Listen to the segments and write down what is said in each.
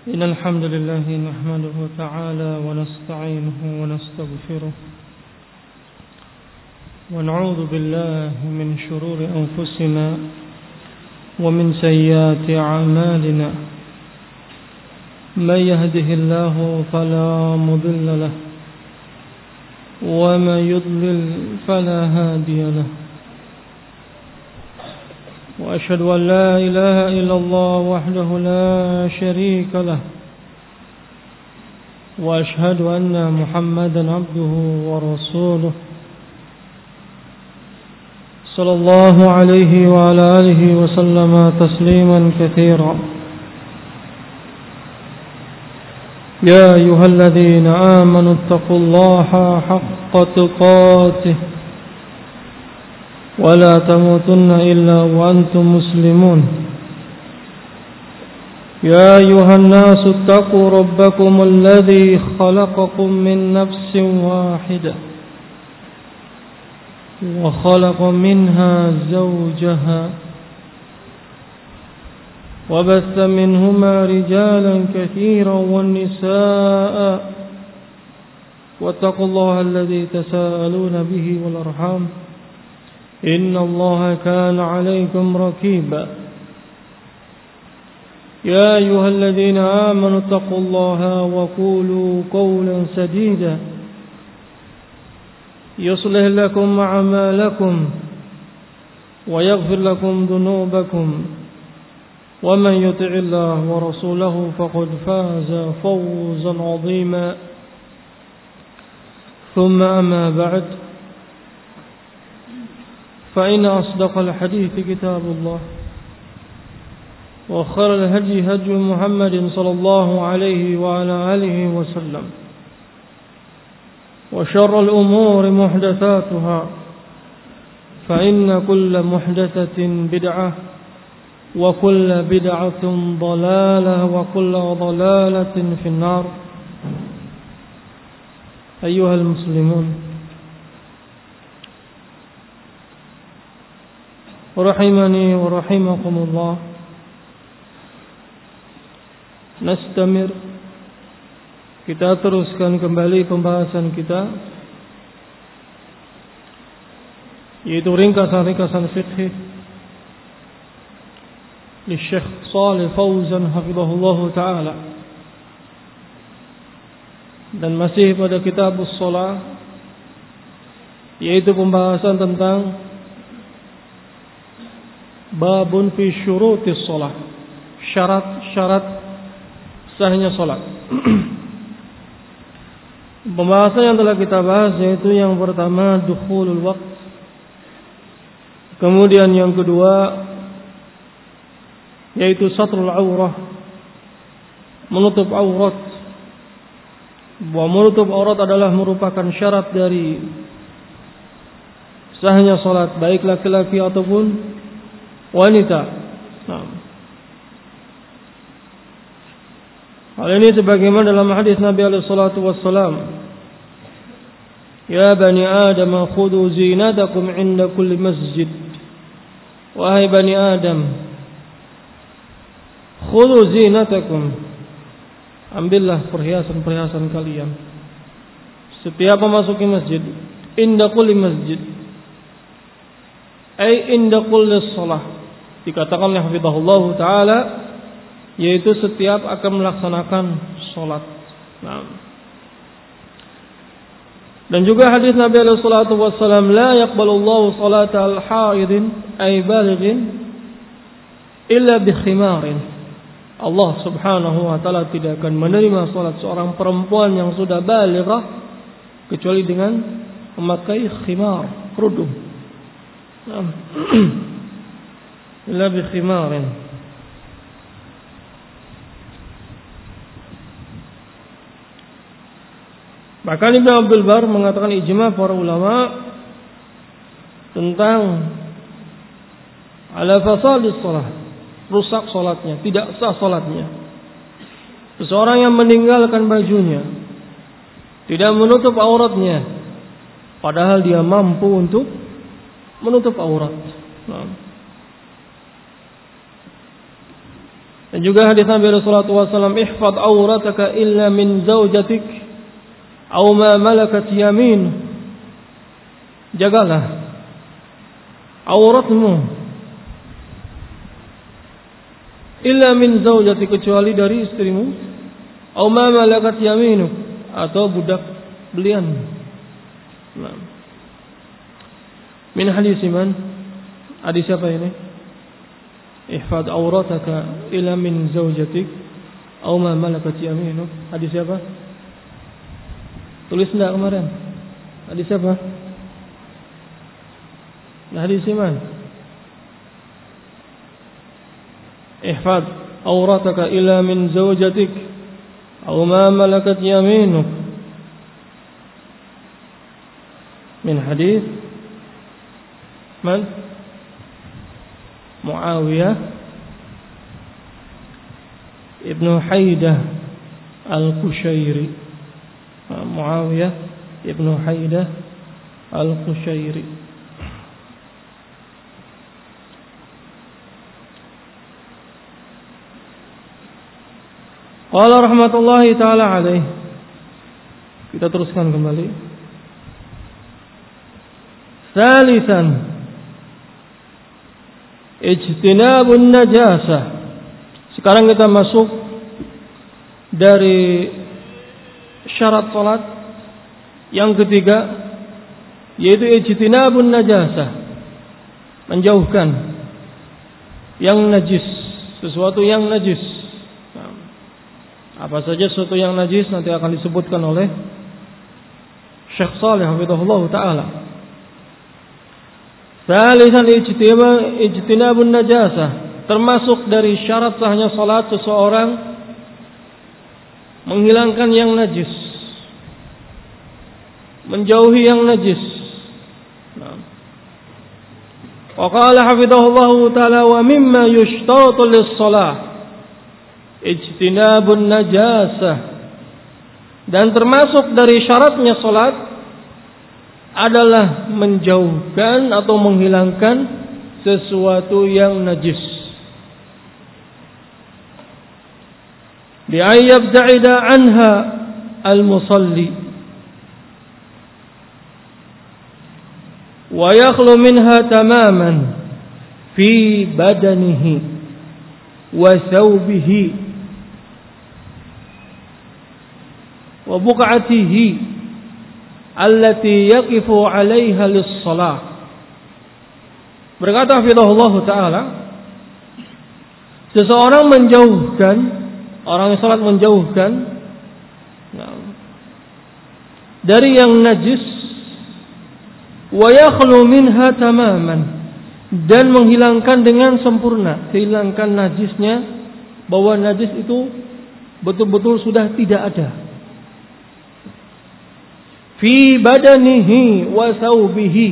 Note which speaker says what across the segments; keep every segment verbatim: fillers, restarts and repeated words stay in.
Speaker 1: إن الحمد لله نحمده تعالى ونستعينه ونستغفره ونعوذ بالله من شرور أنفسنا ومن سيئات أعمالنا من يهده الله فلا مضل له ومن يضلل فلا هادي له وأشهد أن لا إله إلا الله وحده لا شريك له وأشهد أن محمدا عبده ورسوله صلى الله عليه وعلى آله وسلم تسليما كثيرا يا أيها الذين آمنوا اتقوا الله حق تقاته ولا تموتن إلا وأنتم مسلمون يا أيها الناس اتقوا ربكم الذي خلقكم من نفس واحدة وخلق منها زوجها وبث منهما رجالا كثيرا والنساء واتقوا الله الذي تساءلون به والأرحام إن الله كان عليكم رقيبا يا أيها الذين آمنوا اتقوا الله وقولوا قولا سديدا يصلح لكم أعمالكم ويغفر لكم ذنوبكم ومن يطع الله ورسوله فقد فاز فوزا عظيما ثم أما بعد فإن أصدق الحديث كتاب الله وخير الهدي هدي محمد صلى الله عليه وعلى آله وسلم وشر الأمور محدثاتها فإن كل محدثة بدعة وكل بدعة ضلالة وكل ضلالة في النار. أيها المسلمون rahimani wa rahimakumullah. Nastamir, kita teruskan kembali pembahasan kita, yaitu ringkasan-ringkasan fiqh li Syekh Shalih Fauzan hafizahullah taala, dan masih pada kitabus shalah, yaitu pembahasan tentang babun fi syurutis shalah, syarat-syarat sahnya salat. Pembahasan yang telah kita bahas yaitu yang pertama dukhulul waqt, kemudian yang kedua yaitu satrul aurah, menutup aurat. Bahwa menutup aurat adalah merupakan syarat dari sahnya salat, baik laki-laki ataupun wanita. Nah, hal ini sebagaimana dalam hadis Nabi alaihi salatu wassalam, ya bani Adam khudhu zinatakum inda kulli masjid. Wahai bani Adam, khudhu zinatakum, ambillah perhiasan-perhiasan kalian setiap memasuki masjid. Inda kulli masjid ay inda kulli shalah, dikatakan oleh hafizahullah taala, yaitu setiap akan melaksanakan salat. Nah, dan juga hadis Nabi alaihi salatu wassalam, la yaqbalullahu salata al-haidin ay balighin illa bi khimarin. Allah Subhanahu wa taala tidak akan menerima salat seorang perempuan yang sudah balighah kecuali dengan memakai khimar, kerudung. Nah, illa bi khimarin. Bahkan Ibnu Abdul Bar mengatakan ijma para ulama tentang ala fasadis shalah, rusak salatnya, tidak sah salatnya. Seseorang yang meninggalkan bajunya, tidak menutup auratnya, padahal dia mampu untuk menutup aurat. Nah, Dan juga hadis Nabi sallallahu alaihi wasallam, ihfaz aurataka illa min zaujatik aw ma malakat yamin. Jagalah auratmu illa min zaujatik, kecuali dari istrimu, aw ma malakat yaminuk, atau budak belianmu. Nah. Min hadis man? Hadis siapa ini? Ihfad aurataka ila min zaujatik aw ma malakat yaminuk. Hadis siapa? Tulis enggak kemarin? Hadis siapa? Nah, hadis man? Ihfad aurataka ila min zaujatik aw ma malakat yaminuk. Min hadis man? Muawiyah ibnu Haidah al-Qushairi. Muawiyah ibnu Haidah al-Qushairi. Qala rahmatullahi ta'ala alaih. Kita teruskan kembali. Salisan, ijtinabun najasah. Sekarang kita masuk dari syarat salat yang ketiga, yaitu ijtinabun najasah, menjauhkan yang najis, sesuatu yang najis. Nah, apa saja sesuatu yang najis nanti akan disebutkan oleh Syekh Shalih hafizahullah taala. Salisan ijtinabun najasah, termasuk dari syarat sahnya salat seseorang menghilangkan yang najis, menjauhi yang najis. Wa qala hafizahullah taala wa mimma yushtaratu lis-shalah ijtinabun najasah, dan termasuk dari syaratnya salat adalah menjauhkan atau menghilangkan sesuatu yang najis. Bi ayyabta'ida anha al-musalli wa yakhlu minha tamaman fi badanihi wa thawbihi wa buq'atihi allati yaqifu 'alaiha lis-shalah. Berkata hafizahullah taala, seseorang menjauhkan, orang yang salat menjauhkan dari yang najis, wa yakhlu minha tamaman, dan menghilangkan dengan sempurna, hilangkan najisnya, bahwa najis itu betul-betul sudah tidak ada. Fi badanihi wa thawbihi.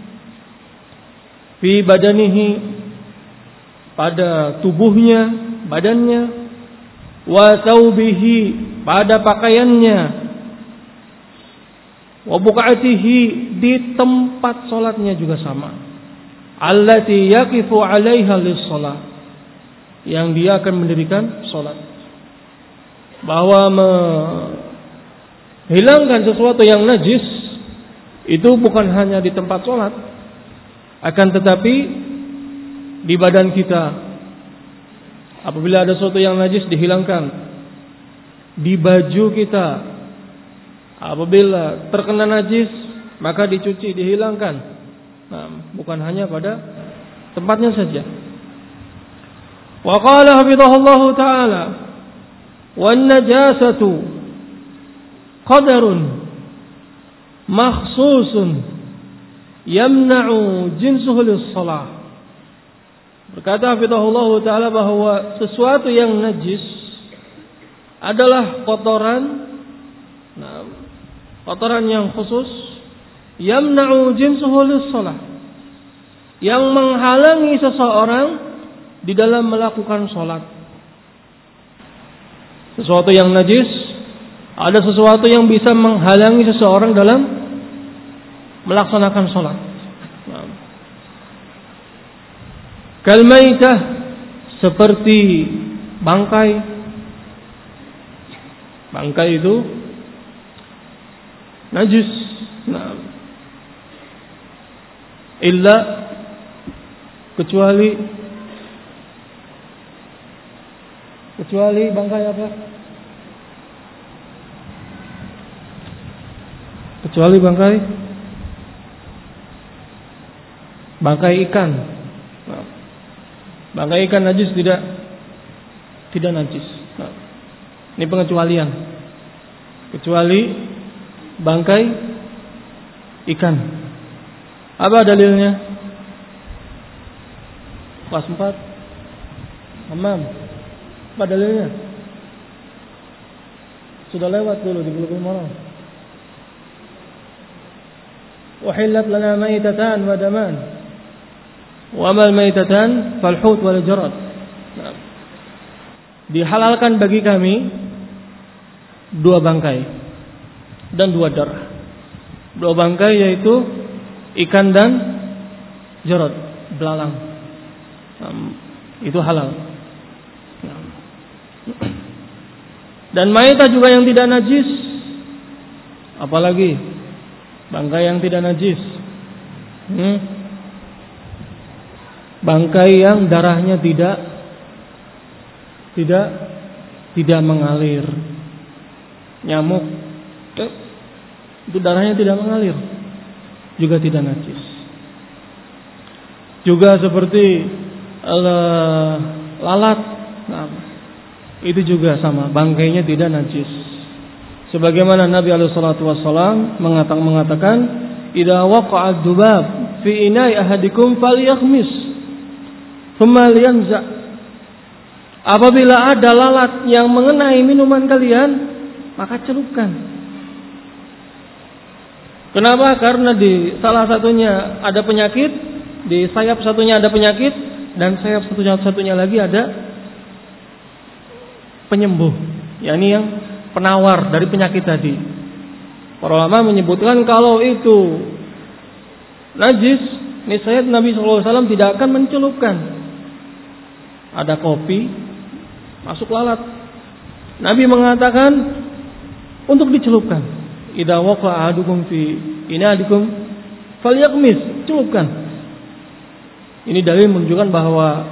Speaker 1: Fi badanihi, pada tubuhnya, badannya, wa thawbihi, pada pakaiannya, wa buq'atihi, di tempat salatnya juga sama. Allati yaqifu 'alaiha lis-shalah, yang dia akan mendirikan salat. Bahwa me hilangkan sesuatu yang najis itu bukan hanya di tempat sholat, akan tetapi di badan kita. Apabila ada sesuatu yang najis dihilangkan. Di baju kita, apabila terkena najis maka dicuci, dihilangkan. Nah, bukan hanya pada tempatnya saja. Wa qala hafizahullahu ta'ala, wan najasatu qadarun makhsusun yamna'u jinsuhu lis-shalah. Berkata hafizahullah taala bahwa sesuatu yang najis adalah kotoran, nah, kotoran yang khusus, yamna'u jinsuhu lis-shalah, yang menghalangi seseorang di dalam melakukan salat. Sesuatu yang najis, ada sesuatu yang bisa menghalangi seseorang dalam melaksanakan sholat. Kal maitah, seperti bangkai. Bangkai itu najis. Nah, illa kecuali kecuali bangkai apa? Kecuali bangkai bangkai ikan. Nah, bangkai ikan najis tidak? Tidak najis. Nah, ini pengecualian. Kecuali bangkai ikan. Apa dalilnya? Kelas empat. Hamam. Apa dalilnya? Sudah lewat dulu di Bulughul Maram. Uhillat lana maitatan wa daman. Wa amal maitatan fal hut wal jarad. Nah, dihalalkan bagi kami dua bangkai dan dua darah. Dua bangkai yaitu ikan dan jarad, belalang. Um, itu halal. Dan maitah juga yang tidak najis. Apalagi bangkai yang tidak najis. Hmm? Bangkai yang darahnya tidak tidak tidak mengalir. Nyamuk itu darahnya tidak mengalir, juga tidak najis. Juga seperti uh, lalat, nah, itu juga sama, bangkainya tidak najis. Sebagaimana Nabi alaihi salatu wasallam mengatakan mengatakan, "Idza waqa'a dzubab fi ina'i ahadikum falyakhmis, thumma liyanza." Apabila ada lalat yang mengenai minuman kalian, maka celupkan. Kenapa? Karena di salah satunya ada penyakit, di sayap satunya ada penyakit, dan sayap satunya satunya lagi ada penyembuh, yakni yang penawar dari penyakit tadi. Para ulama menyebutkan kalau itu najis, niscaya Nabi shallallahu alaihi wasallam tidak akan mencelupkan. Ada kopi, masuk lalat, Nabi mengatakan untuk dicelupkan. Idza waqa'a ahadukum fi inadikum falyaqmis, celupkan. Ini dalil menunjukkan bahwa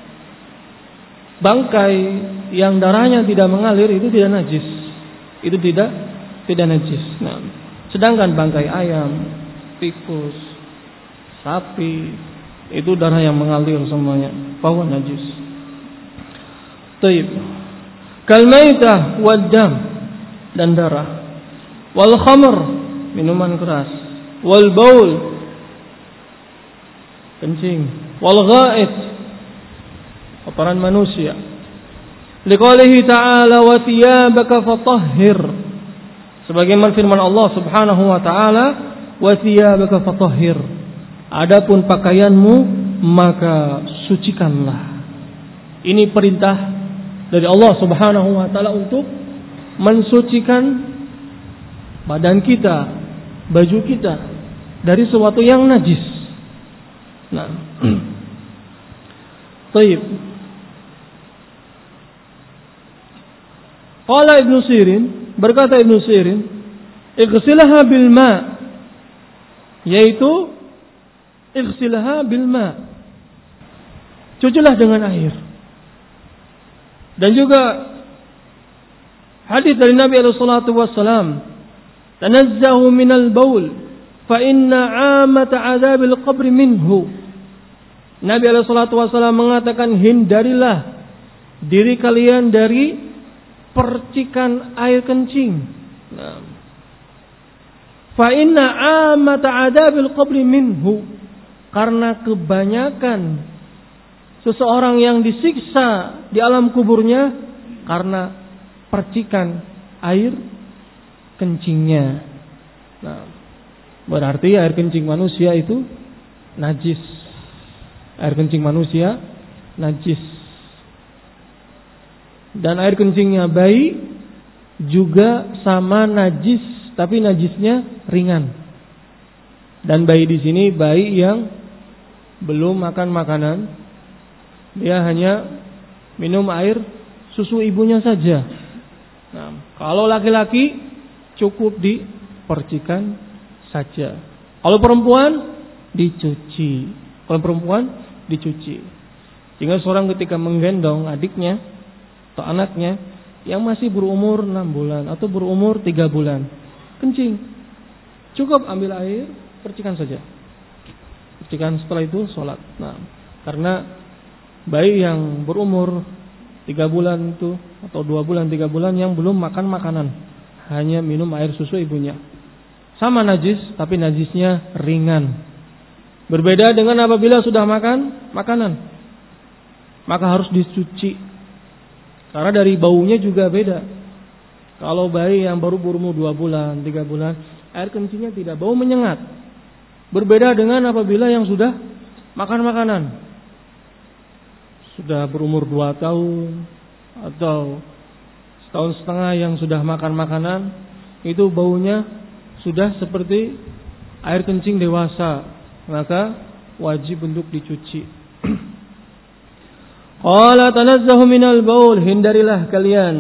Speaker 1: bangkai yang darahnya tidak mengalir itu tidak najis. Itu tidak tidak najis. Nah, sedangkan bangkai ayam, tikus, sapi itu darah yang mengalir semuanya, bahwa najis. Taib. Kal maitah wad dam, dan darah. Wal khamr, minuman keras. Wal baul, kencing. Wal gha'it, kotoran manusia. Liqaulihi ta'ala wa thiyabaka fatahhir. Sebagaimana firman Allah Subhanahu wa taala, wa thiyabaka fatahhir. Adapun pakaianmu maka sucikanlah. Ini perintah dari Allah Subhanahu wa taala untuk mensucikan badan kita, baju kita dari sesuatu yang najis. Nah, Taib. Qala Ibnu Sirin, berkata Ibnu Sirin, ighsilha bil ma, yaitu ighsilha bil ma, cucilah dengan air. Dan juga hadis dari Nabi alaihi salatu wassalam, tanazzahu minal baul fa inna 'amata 'adzabil qabri minhu. Nabi alaihi salatu wassalam mengatakan, hindarilah diri kalian dari percikan air kencing. Nah, fa inna 'amata 'adzabil qabri minhu, karena kebanyakan seseorang yang disiksa di alam kuburnya karena percikan air kencingnya. Nah, berarti air kencing manusia itu najis. Air kencing manusia najis. Dan air kencingnya bayi juga sama najis, tapi najisnya ringan. Dan bayi di sini bayi yang belum makan makanan, dia hanya minum air susu ibunya saja. Nah, kalau laki-laki cukup dipercikan saja. Kalau perempuan dicuci. Kalau perempuan dicuci. Sehingga seorang ketika menggendong adiknya atau anaknya yang masih berumur enam bulan atau berumur tiga bulan, kencing, cukup ambil air, percikan saja. Percikan, setelah itu sholat. Nah, karena bayi yang berumur tiga bulan itu atau dua bulan, tiga bulan yang belum makan makanan, hanya minum air susu ibunya. Sama najis, tapi najisnya ringan. Berbeda dengan apabila sudah makan makanan, maka harus dicuci. Karena dari baunya juga beda. Kalau bayi yang baru berumur dua bulan, tiga bulan, air kencingnya tidak bau menyengat. Berbeda dengan apabila yang sudah makan makanan. Sudah berumur dua tahun atau setahun setengah yang sudah makan makanan, itu baunya sudah seperti air kencing dewasa, maka wajib untuk dicuci. Qala tanazzahu minal baul, hindarilah kalian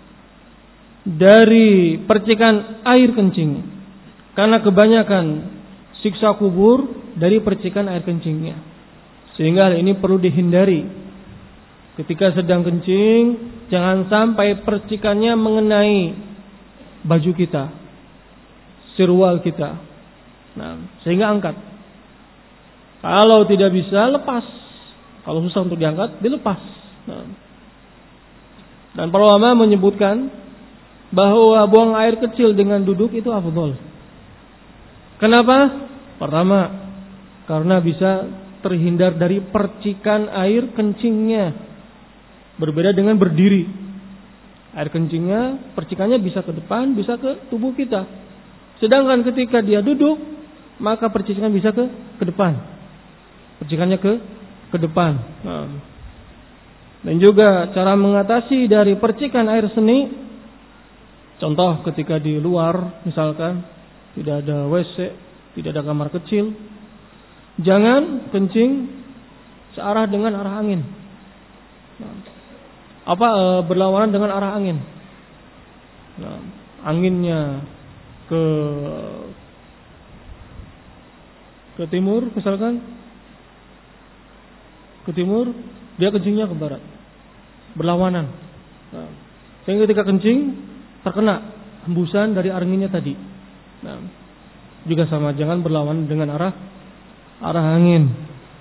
Speaker 1: dari percikan air kencing, karena kebanyakan siksa kubur dari percikan air kencingnya. Sehingga hal ini perlu dihindari. Ketika sedang kencing, jangan sampai percikannya mengenai baju kita, sirwal kita. Nah, sehingga angkat. Kalau tidak bisa, lepas. Kalau susah untuk diangkat, dilepas. Nah. Dan para ulama menyebutkan bahwa buang air kecil dengan duduk itu afdal. Kenapa? Pertama, karena bisa terhindar dari percikan air kencingnya. Berbeda dengan berdiri. Air kencingnya, percikannya bisa ke depan, bisa ke tubuh kita. Sedangkan ketika dia duduk, maka percikan bisa ke ke depan. Percikannya ke ke depan. Nah. Dan juga cara mengatasi dari percikan air seni, contoh ketika di luar misalkan tidak ada W C, tidak ada kamar kecil, jangan kencing searah dengan arah angin. Nah, apa e, berlawanan dengan arah angin. Nah, anginnya ke ke timur misalkan, ke timur, dia kencingnya ke barat, berlawanan. Nah, sehingga ketika kencing terkena hembusan dari anginnya tadi. Nah, juga sama, jangan berlawanan dengan arah arah angin.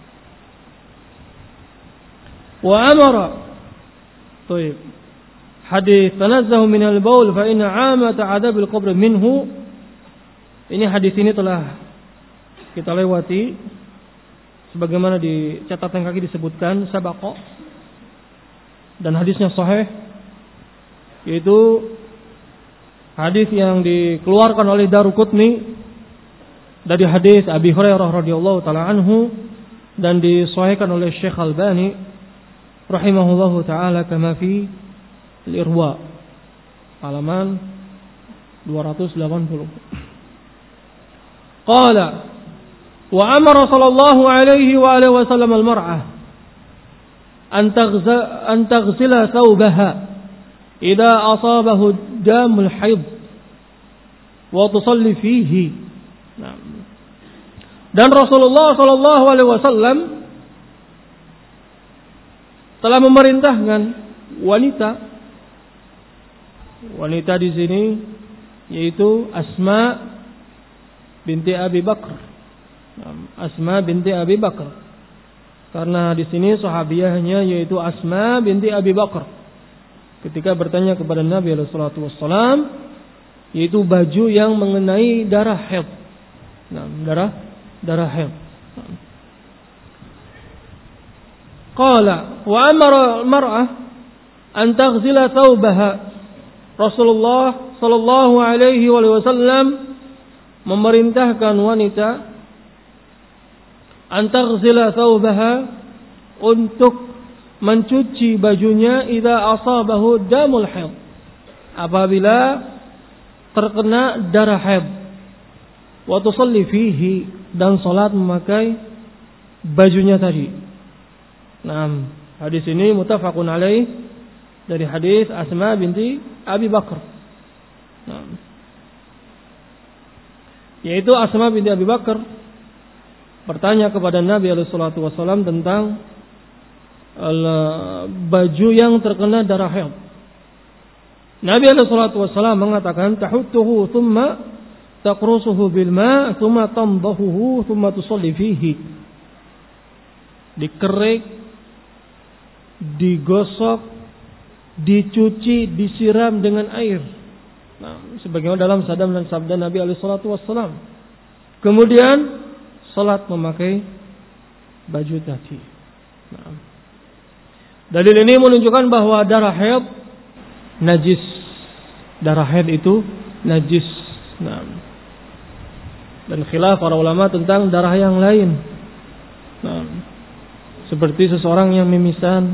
Speaker 1: Wa amara, طيب, hadis tanazzahu minal baul fa inna 'amata 'adabil qabr minhu. Ini hadis ini telah kita lewati. Sebagaimana di catatan kaki disebutkan sabaqa, dan hadisnya sahih, yaitu hadis yang dikeluarkan oleh Daruqutni dari hadis Abi Hurairah radhiyallahu taala anhu, dan disahihkan oleh Syekh Albani rahimahullahu taala kama fi al-Irwa halaman dua ratus delapan puluh. Qala wa amara sallallahu alaihi wa alihi wasallam al-mar'ah an taghza an taghsila thawbaha idza asabahu damul haid wa tusalli fihi. Nah. Dan Rasulullah sallallahu alaihi wasallam telah memerintahkan wanita wanita di sini yaitu Asma binti Abi Bakar. Asma binti Abi Bakar. Karena di sini sahabiahnya yaitu Asma binti Abi Bakar. Ketika bertanya kepada Nabi alaihi salatu wassalam, yaitu baju yang mengenai darah haid. Nah, darah darah haid. Qala wa amara al-mar'ah an taghsila thawbaha. Rasulullah sallallahu alaihi wasallam memerintahkan wanita an taghsila thawbaha, untuk mencuci bajunya idza asabahu damul haid, apabila terkena darah haid, wa tusalli fihi, dan salat memakai bajunya tadi. Nah, hadis ini muttafaqun alaih, dari hadis Asma binti Abi Bakar. Nah, yaitu Asma binti Abi Bakar bertanya kepada Nabi alaihi salatu wasallam tentang baju yang terkena darah haid. Nabi alaihi salatu wasallam mengatakan tahuttuhu thumma taqrusuhu bil ma' thumma tamdahuhu thumma tusalli fihi. Dikerik, digosok, dicuci, disiram dengan air. Nah, sebagaimana dalam sabda dan sabda Nabi alaihi salatu wasallam. Kemudian salat memakai baju tadi. Nah, dalil ini menunjukkan bahwa darah haid najis. Darah haid itu najis. Nah, dan khilaf para ulama tentang darah yang lain. Nah, seperti seseorang yang mimisan,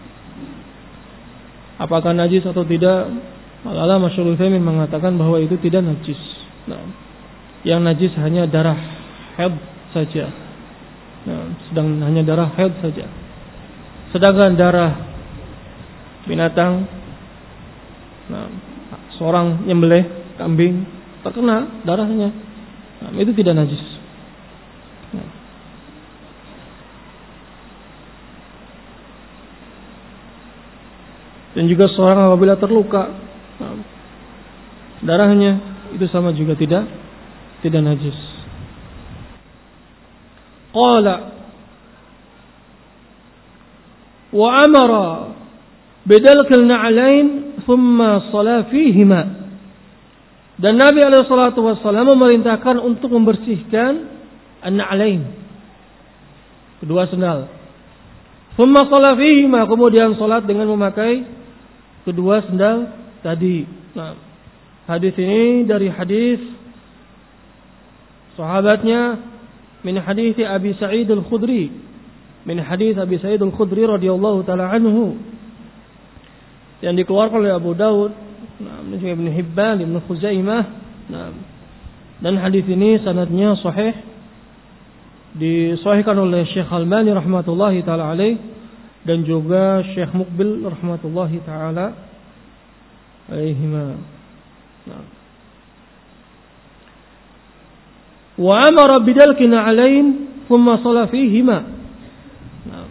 Speaker 1: apakah najis atau tidak? Al-Allamah Syaikh Utsaimin mengatakan bahwa itu tidak najis. Nah, yang najis hanya darah haid saja. Nah, sedang hanya darah haid saja. Sedangkan darah binatang, nah, seorang nyembelih kambing terkena darahnya, nah, itu tidak najis. Nah. Dan juga seorang apabila terluka, nah, darahnya itu sama juga tidak tidak najis. Qala wa amara bidalkil na'alain thumma shala fihima. Dan Nabi alaihi salatu wasallam memerintahkan untuk membersihkan an-na'alain, kedua sendal. Thumma shala fihima, kemudian salat dengan memakai kedua sendal tadi. Nah, hadis ini dari hadis sahabatnya min hadis Abi Sa'id Al-Khudri, min hadis Abi Sa'id Al-Khudri radhiyallahu taala anhu, yang dikeluarkan oleh Abu Daud, nah, dan juga Ibnu Hibban, Ibnu Khuzaimah. Nah, dan hadis ini sanadnya sahih, disahihkan oleh Syekh Al-Albani rahmatullahi taala alaih, dan juga Syekh Muqbil rahmatullahi taala alaihima. Nah. Wa amara bidalkina alain thumma shala fihima. Nah.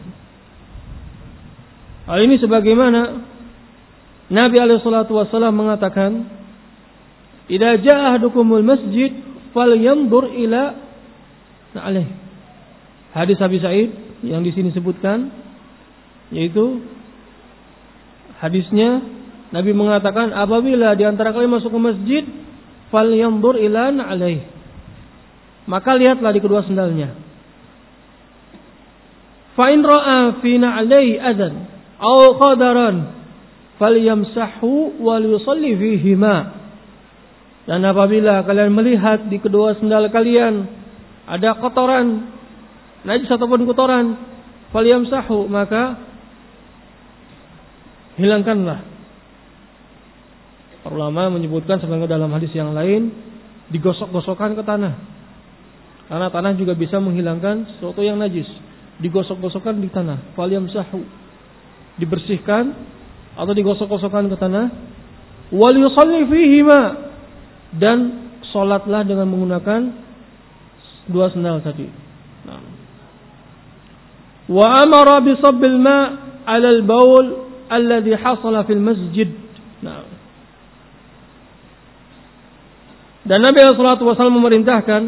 Speaker 1: Hal ini sebagaimana Nabi alaihi salatu wasallam mengatakan, "Idza jaa ahadukumul masjid falyanzur ila alaih." Hadis Abi Sa'id yang di sini sebutkan, yaitu hadisnya Nabi mengatakan, apabila di antara kalian masuk ke masjid, falyanzur ila alaih, maka lihatlah di kedua sendalnya. Fa in ra'a fi na'alaihi adan aw qadaran falyamsahu wal yusalli fihima. Dan apabila kalian melihat di kedua sendal kalian ada kotoran, najis ataupun kotoran, falyamsahu, maka hilangkanlah. Para ulama menyebutkan sebagaimana dalam hadis yang lain, digosok-gosokkan ke tanah. Karena tanah juga bisa menghilangkan sesuatu yang najis. Digosok-gosokkan di tanah, falyamsahu, dibersihkan atau digosok-gosokkan ke tanah. Wal yusalli fihima, dan salatlah dengan menggunakan dua sendal tadi. Nah. Wa amara bi sabbil ma' 'ala al-bawl alladhi hasala fil masjid. Nah. Dan Nabi sallallahu alaihi wasallam memerintahkan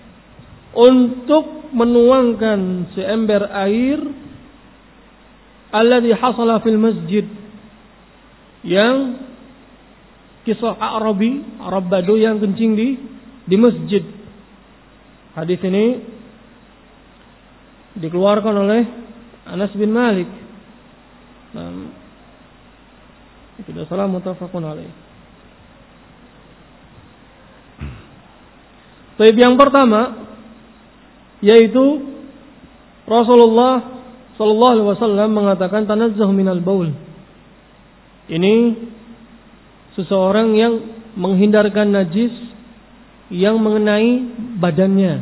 Speaker 1: untuk menuangkan seember air alladhi hasala fil masjid, yang kisah Arabi, Arab Badu yang kencing di di masjid. Hadis ini dikeluarkan oleh Anas bin Malik. Nah, tidak salah, muttafaqun alaih. Baik, yang pertama yaitu Rasulullah sallallahu alaihi wasallam mengatakan tanazzah minal baul. Ini seseorang yang menghindarkan najis yang mengenai badannya.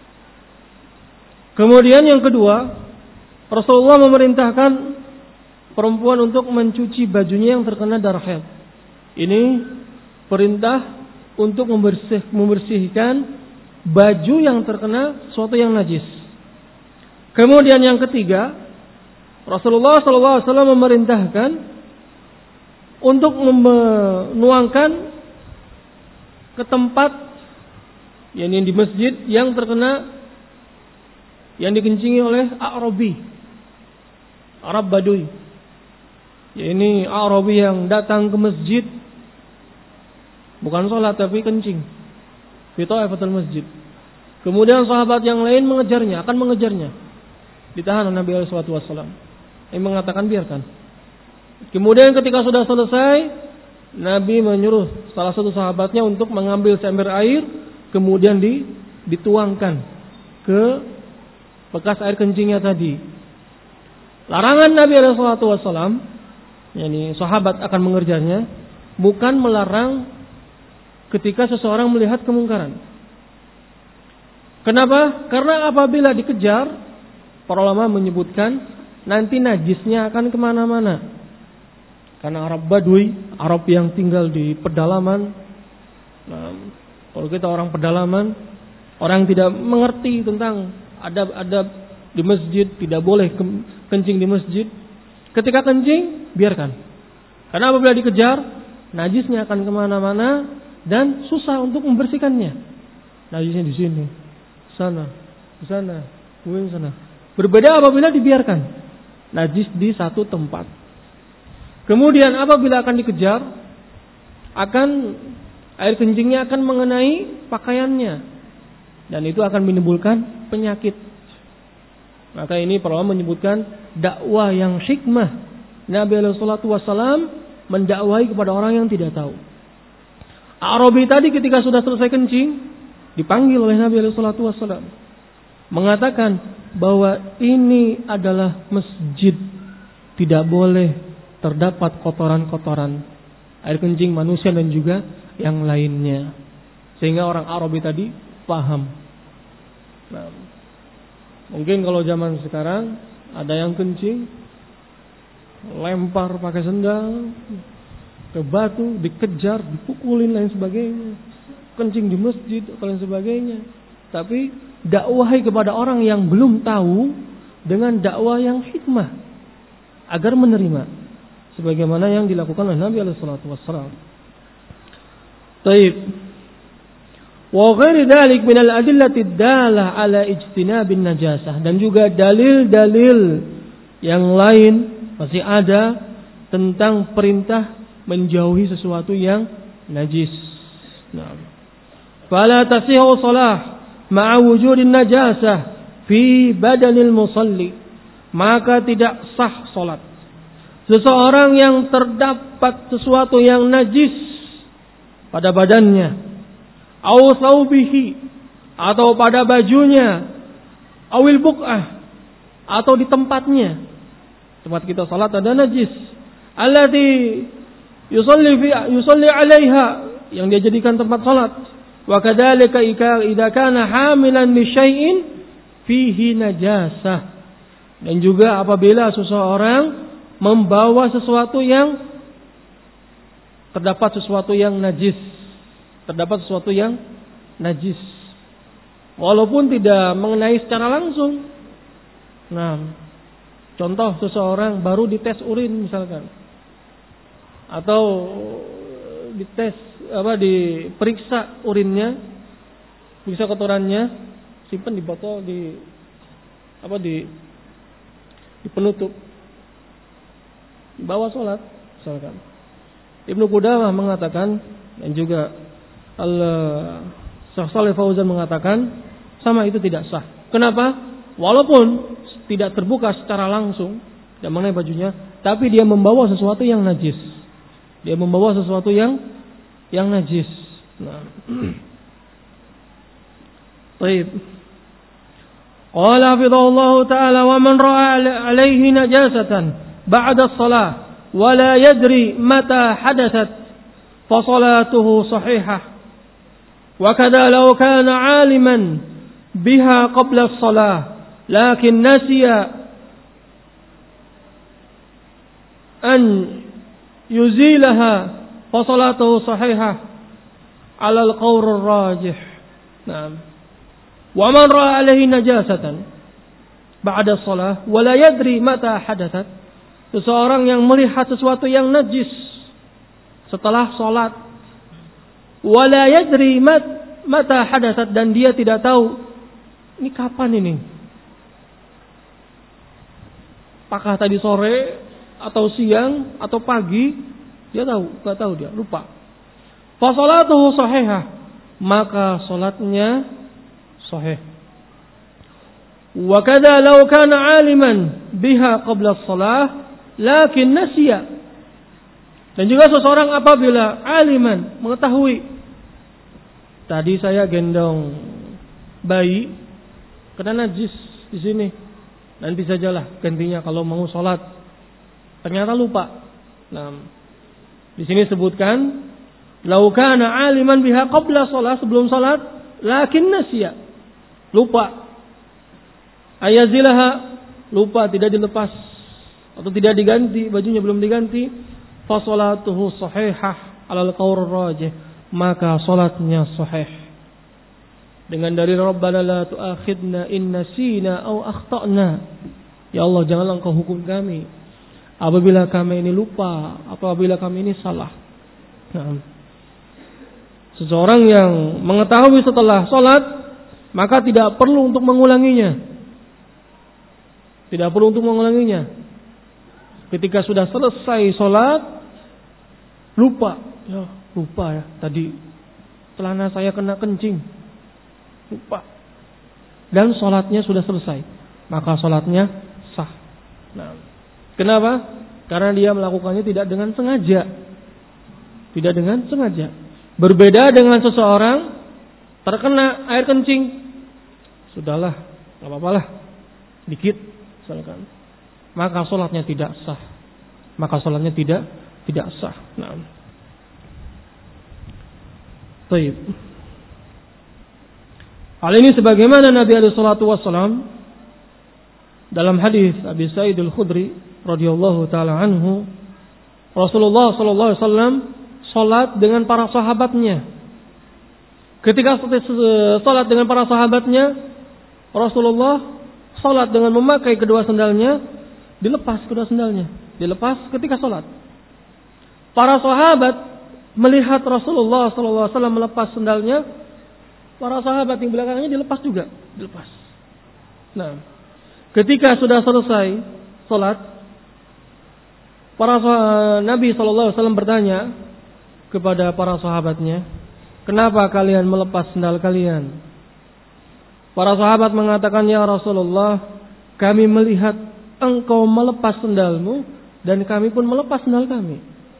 Speaker 1: Kemudian yang kedua, Rasulullah memerintahkan perempuan untuk mencuci bajunya yang terkena darah haid. Ini perintah untuk membersih, membersihkan baju yang terkena sesuatu yang najis. Kemudian yang ketiga, Rasulullah shallallahu alaihi wasallam memerintahkan untuk menuangkan ke tempat, yakni di masjid yang terkena, yang dikencingi oleh A'rabi, Arab Badui. Ya, ini A'rabi yang datang ke masjid bukan sholat tapi kencing fi ta'ifatul masjid. Kemudian sahabat yang lain mengejarnya, akan mengejarnya. Ditahan oleh Nabi sallallahu alaihi wasallam. Yang mengatakan biarkan. Kemudian ketika sudah selesai, Nabi menyuruh salah satu sahabatnya untuk mengambil seember air, kemudian di, dituangkan ke bekas air kencingnya tadi. Larangan Nabi sallallahu alaihi wasallam, yakni sahabat akan mengerjanya, bukan melarang ketika seseorang melihat kemungkaran. Kenapa? Karena apabila dikejar, para ulama menyebutkan nanti najisnya akan kemana-mana. Karena Arab Badui, Arab yang tinggal di pedalaman. Nah, kalau kita orang pedalaman, orang yang tidak mengerti tentang adab-adab di masjid, tidak boleh kencing di masjid. Ketika kencing, biarkan. Karena apabila dikejar, najisnya akan kemana-mana dan susah untuk membersihkannya. Najisnya di sini, sana, di sana, di sana. Berbeda apabila dibiarkan. Najis di satu tempat. Kemudian apabila akan dikejar, akan air kencingnya akan mengenai pakaiannya, dan itu akan menimbulkan penyakit. Maka ini para ulama menyebutkan dakwah yang hikmah. Nabi alaihi salatu wasallam mendakwahi kepada orang yang tidak tahu. Arabi tadi ketika sudah selesai kencing, dipanggil oleh Nabi alaihi salatu wasallam, mengatakan bahwa ini adalah masjid, tidak boleh terdapat kotoran-kotoran air kencing manusia dan juga yang lainnya. Sehingga orang Arabi tadi paham. Nah, mungkin kalau zaman sekarang ada yang kencing, lempar pakai sendal ke batu, dikejar, dipukulin lain sebagainya, kencing di masjid atau lain sebagainya. Tapi dakwahi kepada orang yang belum tahu dengan dakwah yang hikmah agar menerima, sebagaimana yang dilakukan oleh Nabi alaihi salatu wassalam. Baik. Wa ghairi dzalik min al-adillati ad-dalah ala ijtinabin najasah, dan juga dalil-dalil yang lain masih ada tentang perintah menjauhi sesuatu yang najis. Nah, fala tasihu shalah ma'a wujudin najasah fi badanil musalli, maka tidak sah salat seseorang yang terdapat sesuatu yang najis pada badannya, au thawbihi, atau pada bajunya, awil buq'ah, atau di tempatnya, tempat kita salat ada najis, allati yusalli fi yusalli 'alaiha, yang dia jadikan tempat salat. Wa kadzalika idza kana hamilan li syai'in fihi najasah, dan juga apabila seseorang membawa sesuatu yang terdapat sesuatu yang najis, terdapat sesuatu yang najis, walaupun tidak mengenai secara langsung. Nah, contoh seseorang baru dites urin misalkan, atau dites apa diperiksa urinnya, periksa kotorannya, simpan di botol, di apa di di penutup, bawa sholat misalkan. Ibnu Qudamah mengatakan, dan juga Al-Syekh Shalih Fauzan mengatakan, sama itu tidak sah. Kenapa? Walaupun tidak terbuka secara langsung dan mengenai bajunya, tapi dia membawa sesuatu yang najis. Dia membawa sesuatu yang yang najis. Nah. Baik. Qala hafizahullahu ta'ala, wa man ra'a 'alaihi najasatan ba'da as-salah wa la yadri mata hadathat fa salatuhu sahihah. Wa kadza law kana 'aliman biha qabla as-salah lakin nasiya an yuzilaha fa salatuhu sahihah 'ala al-qawl ar-rajih. Naam. Wa man ra'a 'alaihi najasatan ba'da shalah wa la yadri mata hadathat. Seseorang yang melihat sesuatu yang najis setelah salat, wa la yadri mata hadathat, dan dia tidak tahu ini kapan ini. Apakah tadi sore atau siang atau pagi? Dia tahu, enggak tahu dia, lupa. Fa salatuhu sahihah, maka salatnya sahih. Wa kadza law kana 'aliman biha qabla as-shalah lakin nasiya. Dan juga seseorang apabila 'aliman, mengetahui, tadi saya gendong bayi kena najis di sini, nanti sajalah gantinya kalau mau sholat. Ternyata lupa. Nah, di sini sebutkan, lau kana 'aliman biha qabla shalah, sebelum salat, lakin nasiya, lupa. Ayazilaha, lupa, tidak dilepas atau tidak diganti, bajunya belum diganti. Fa salatuhu sahihah 'alal qawl rajih, maka salatnya sahih. Dengan dalil Rabbana la tu'akhidna in nasina aw akhtana. Ya Allah, janganlah Engkau hukum kami apabila kami ini lupa, apabila kami ini salah. Nah, seseorang yang mengetahui setelah salat, maka tidak perlu untuk mengulanginya. Tidak perlu untuk mengulanginya. Ketika sudah selesai salat, lupa, ya lupa ya tadi celana saya kena kencing, lupa, dan salatnya sudah selesai, maka salatnya sah. Nah, kenapa? Karena dia melakukannya tidak dengan sengaja, tidak dengan sengaja. Berbeda dengan seseorang terkena air kencing, sudahlah, nggak apa-apalah, dikit, misalkan, maka salatnya tidak sah, maka salatnya tidak tidak sah. Nah, baik. Hal ini sebagaimana Nabi alaihi salatu wassalam dalam hadis Abi Sa'id Al-Khudri radhiyallahu taala anhu, Rasulullah sallallahu alaihi wasallam salat dengan para sahabatnya. Ketika salat dengan para sahabatnya, Rasulullah salat dengan memakai kedua sendalnya, dilepas kedua sendalnya, dilepas ketika salat. Para sahabat melihat Rasulullah sallallahu alaihi wasallam melepas sendalnya, para sahabat yang belakangnya dilepas juga, dilepas. Nah, ketika sudah selesai salat, para sahabat, Nabi sallallahu alaihi wasallam bertanya kepada para sahabatnya, "Kenapa kalian melepas sendal kalian?" Para sahabat mengatakan, "Ya Rasulullah, kami melihat engkau melepas sendalmu dan kami pun melepas sendal kami."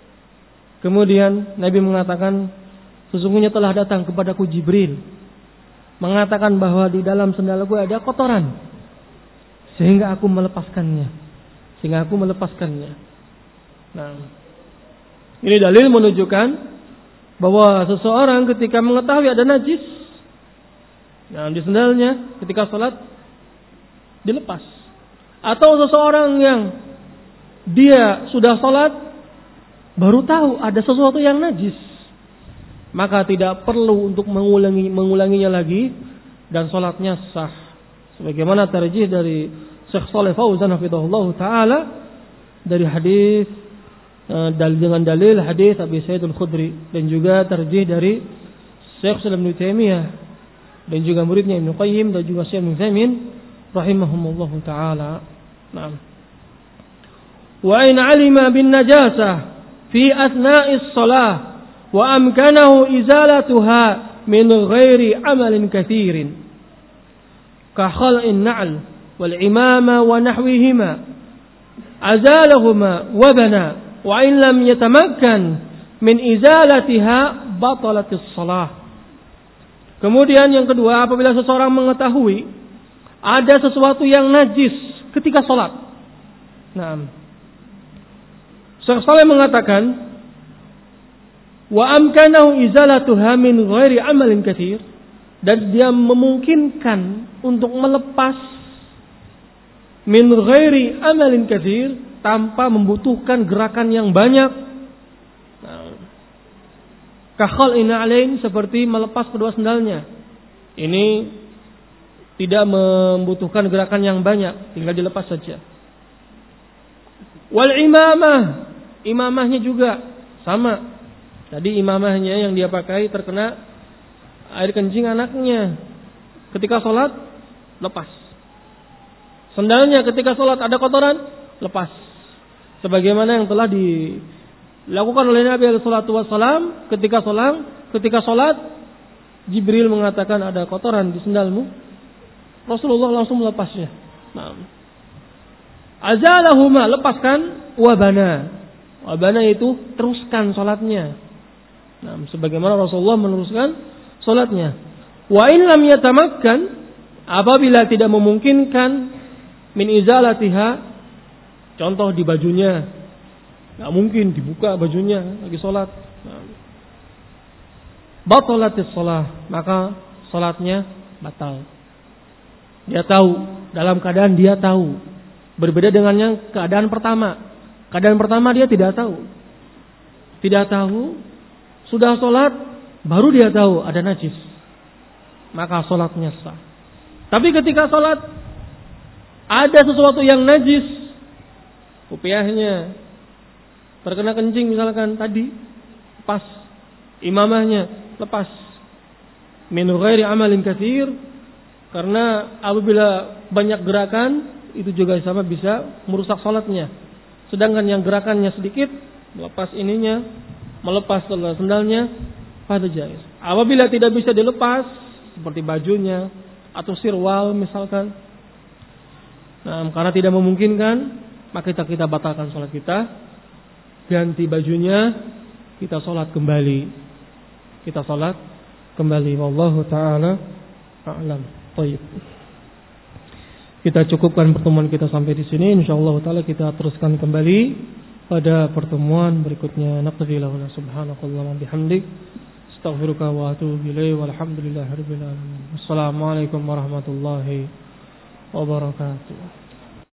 Speaker 1: Kemudian Nabi mengatakan, "Sesungguhnya telah datang kepadaku Jibril mengatakan bahwa di dalam sendalku ada kotoran, sehingga aku melepaskannya, sehingga aku melepaskannya." Nah, ini dalil menunjukkan bahwa seseorang ketika mengetahui ada najis, nah, di sendalnya ketika salat dilepas. Atau seseorang yang dia sudah salat baru tahu ada sesuatu yang najis, maka tidak perlu untuk mengulangi mengulanginya lagi dan salatnya sah. Sebagaimana tarjih dari Syekh Shalih Fauzan hafizahullah taala dari hadis dalil dengan dalil hadis Abi Sa'id Al-Khudri, dan juga tarjih dari Syekh Islam Ibnu Taimiyah dan juga muridnya Ibnu Qayyim dan juga Syekh Ibnu Utsaimin rahimahumullahu taala. Naam. Wa in 'alima bin najasah fi athna'is shalah wa amkanahu izalatuha min ghairi 'amalin katsirin ka khal'in na'l wal 'imama wa nahwihima azalahuma wa bana wa in lam yatamakkan min izalatiha batalatis shalah. Kemudian yang kedua, apabila seseorang mengetahui ada sesuatu yang najis ketika salat. Nah, Syekh Shalih mengatakan, wa amkanahu izalatuha min ghairi amalin katsir, dan dia memungkinkan untuk melepas min ghairi amalin katsir, tanpa membutuhkan gerakan yang banyak. Kakhal ina'alain, seperti melepas kedua sendalnya. Ini tidak membutuhkan gerakan yang banyak, tinggal dilepas saja. Wal imamah, imamahnya juga sama. Tadi imamahnya yang dia pakai terkena air kencing anaknya. Ketika sholat, lepas. Sendalnya ketika sholat ada kotoran, lepas. Sebagaimana yang telah dilakukan oleh Nabi alaihi salatu wasallam ketika sholat, ketika sholat Jibril mengatakan ada kotoran di sendalmu. Rasulullah langsung melepasnya. Nah. Azalahuma, lepaskan. Wabana, wabana itu teruskan sholatnya. Nah, sebagaimana Rasulullah meneruskan sholatnya. Wa in lam yatamakkan, apabila tidak memungkinkan min izalatiha, contoh di bajunya, nggak mungkin dibuka bajunya lagi sholat. Nah. Batalatis sholat, maka sholatnya batal. Dia tahu, dalam keadaan dia tahu. Berbeda dengan yang keadaan pertama. Keadaan pertama dia tidak tahu. Tidak tahu, sudah sholat, baru dia tahu ada najis. Maka sholatnya sah. Tapi ketika sholat, ada sesuatu yang najis. Kupiahnya terkena kencing misalkan tadi, lepas. Imamahnya lepas. Min ghairi amalin katsir. Karena apabila banyak gerakan, itu juga sama bisa merusak sholatnya. Sedangkan yang gerakannya sedikit, melepas ininya, melepas sendalnya, pada jais. Apabila tidak bisa dilepas, seperti bajunya, atau sirwal misalkan, nah, karena tidak memungkinkan, maka kita, kita batalkan sholat kita, ganti bajunya, kita sholat kembali. Kita sholat kembali. Wallahu ta'ala a'lam. Baik. Kita cukupkan pertemuan kita sampai di sini. Insyaallah taala kita teruskan kembali pada pertemuan berikutnya. Naqdi lahu subhanakallahumma bihamdik astaghfiruka wa atubu ilaik walhamdulillahirabbil alamin. Wassalamualaikum warahmatullahi wabarakatuh.